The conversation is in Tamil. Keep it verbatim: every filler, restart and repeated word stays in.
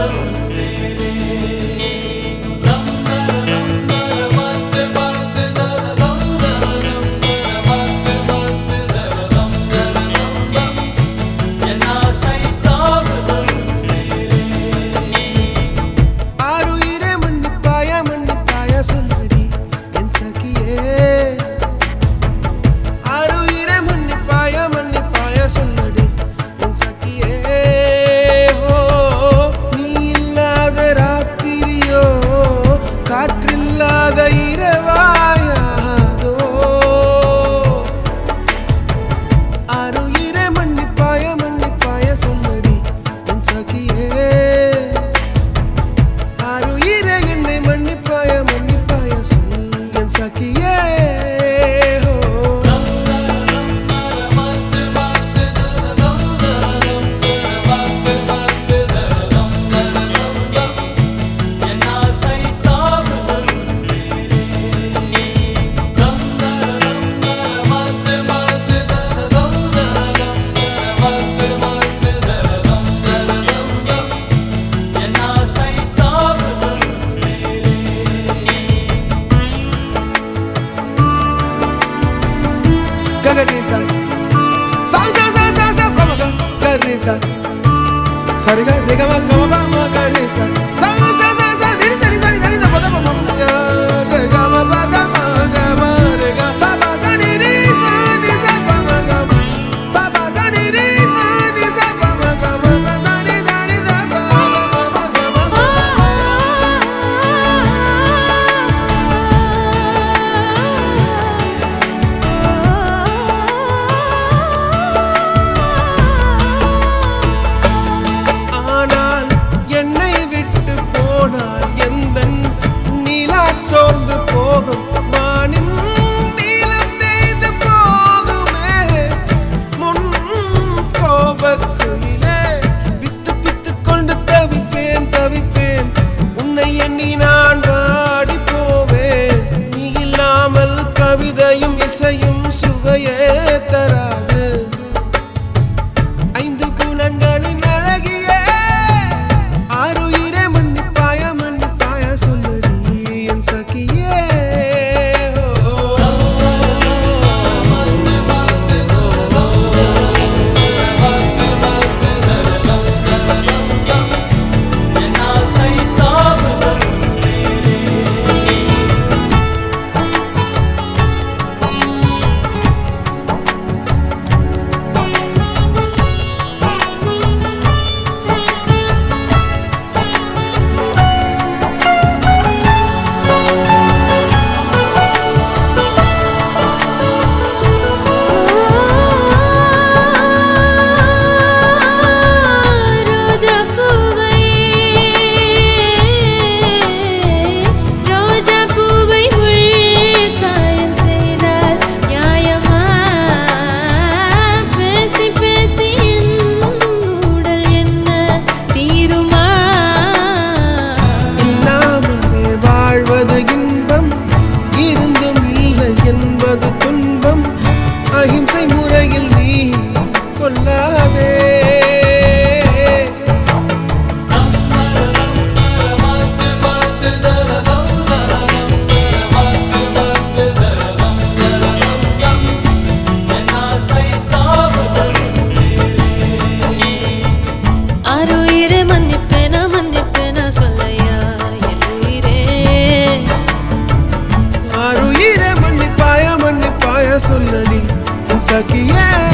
Sorry, ga re ga ma ga ma ba ma ga re sa. Sa sa sa sa ni sa ni sa ni ni da pa da pa ma ga ga ga ma ba da ma ga ma re ga ba ba sa ni ni sa ni sa pa ma ga ba ba sa ni ni sa ni sa pa ma ga ma ba da ni da ni da pa ma ma ma ga ma ma. சோர்ந்து போகும் வானின் நீலம் தேய்ந்து போகுமே முன் கோபக்குயிலே வித்து பித்து கொண்டு தவிப்பேன் தவிப்பேன் உன்னை எண்ணி நான் வாடி போவேன் நீ இல்லாமல் கவிதையும் இசையும் சுவையே தராது ஐந்து புலன்களின் அழகியே ஆறுயிரே மன்னிப்பாய மன்னிப்பாய சொல்லு அஹிம்சை முறையில் நீ கொல்லாதே ஆறுயிரே மன்னிப்பேனா மன்னிப்பேனா சொல்லையா எல்லுயிரே ஆறுயிரே மன்னிப்பாய மன்னிப்பாய சொல்லடி சகியே